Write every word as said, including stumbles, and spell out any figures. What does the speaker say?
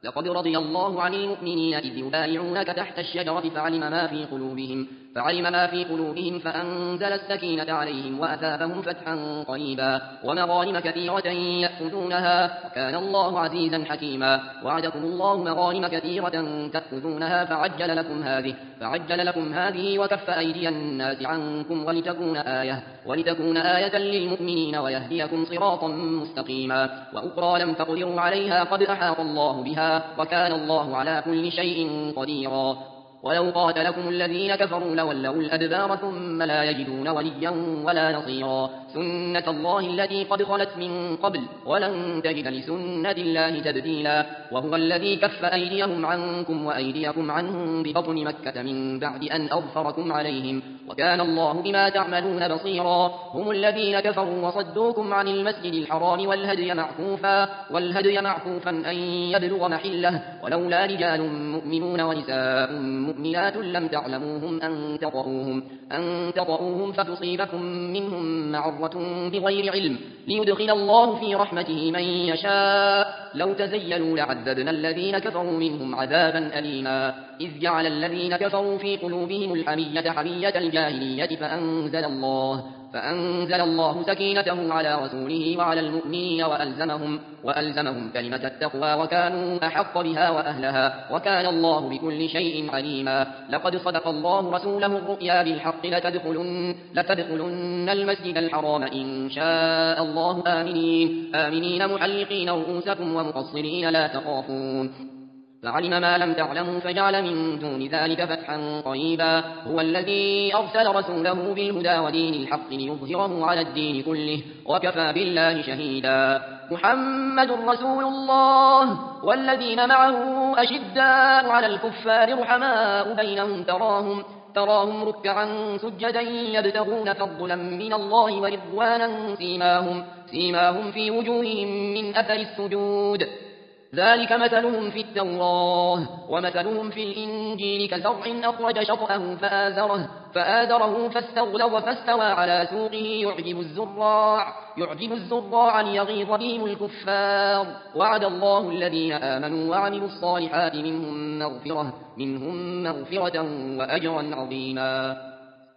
لقد رضي الله عن المؤمنين إذ يبايعونك تحت الشجرة فعلم ما في قلوبهم فعلم ما في قلوبهم فأنزل السكينة عليهم وأثابهم فتحا قريبا ومغانم كثيرة يأخذونها وكان الله عزيزا حكيما. وعدكم الله مغانم كثيرة تأخذونها فعجل لكم هذه فعجل لكم هذه وكف أيدي الناس عنكم ولتكون آية ولتكون آية للمؤمنين ويهديكم صراطا مستقيما. وأخرى لم تقدروا عليها قد أحاط الله بها وكان الله على كل شيء قديرا. ولو قاتلكم الذين كفروا لولوا الأدبار ثم لا يجدون وليا ولا نصيرا. سنة الله التي قد خلت من قبل ولن تجد لسنة الله تبديلا. وهو الذي كف أيديهم عنكم وأيديكم عنهم ببطن مكة من بعد أن أظفركم عليهم وكان الله بما تعملون بصيرا. هم الذين كفروا وصدوكم عن المسجد الحرام والهدي معكوفا والهدي معكوفا أن يبلغ محله ولولا رجال مؤمنون ونساء مؤمنات لم تعلموهم أن تطؤوهم أن تطؤوهم فتصيبكم منهم معرة بغير علم ليدخل الله في رحمته من يشاء. لو تزيلوا لعذبنا الذين كفروا منهم عذابا أليما. إذ جعل الذين كفروا في قلوبهم الحمية حمية الجاهلية فأنزل الله فأنزل الله سكينته على رسوله وعلى المؤمنين وألزمهم, وألزمهم كلمة التقوى وكانوا أحق بها وأهلها وكان الله بكل شيء عليما. لقد صدق الله رسوله الرؤيا بالحق لتدخلن, لتدخلن المسجد الحرام إن شاء الله آمنين, آمنين محلقين رؤوسكم ومقصرين لا تخافون فعلم ما لم تعلموا فجعل من دون ذلك فتحا قريبا. هو الذي أرسل رسوله بالهدى ودين الحق ليظهره على الدين كله وكفى بالله شهيدا. محمد رسول الله والذين معه أشداء على الكفار رحماء بينهم تراهم تراهم ركعا سجدا يبتغون فضلا من الله ورضوانا سيماهم, سيماهم في وجوههم من أثر السجود ذلك مثلهم في التوراة ومثلهم في الإنجيل كزرع أخرج شطأه فآزره, فآزره فاستغلظ فاستوى على سوقه يعجب الزراع, يعجب الزراع ليغيظ بهم الكفار. وعد الله الذين آمنوا وعملوا الصالحات منهم مغفرة, منهم مغفرة وأجرا عظيما.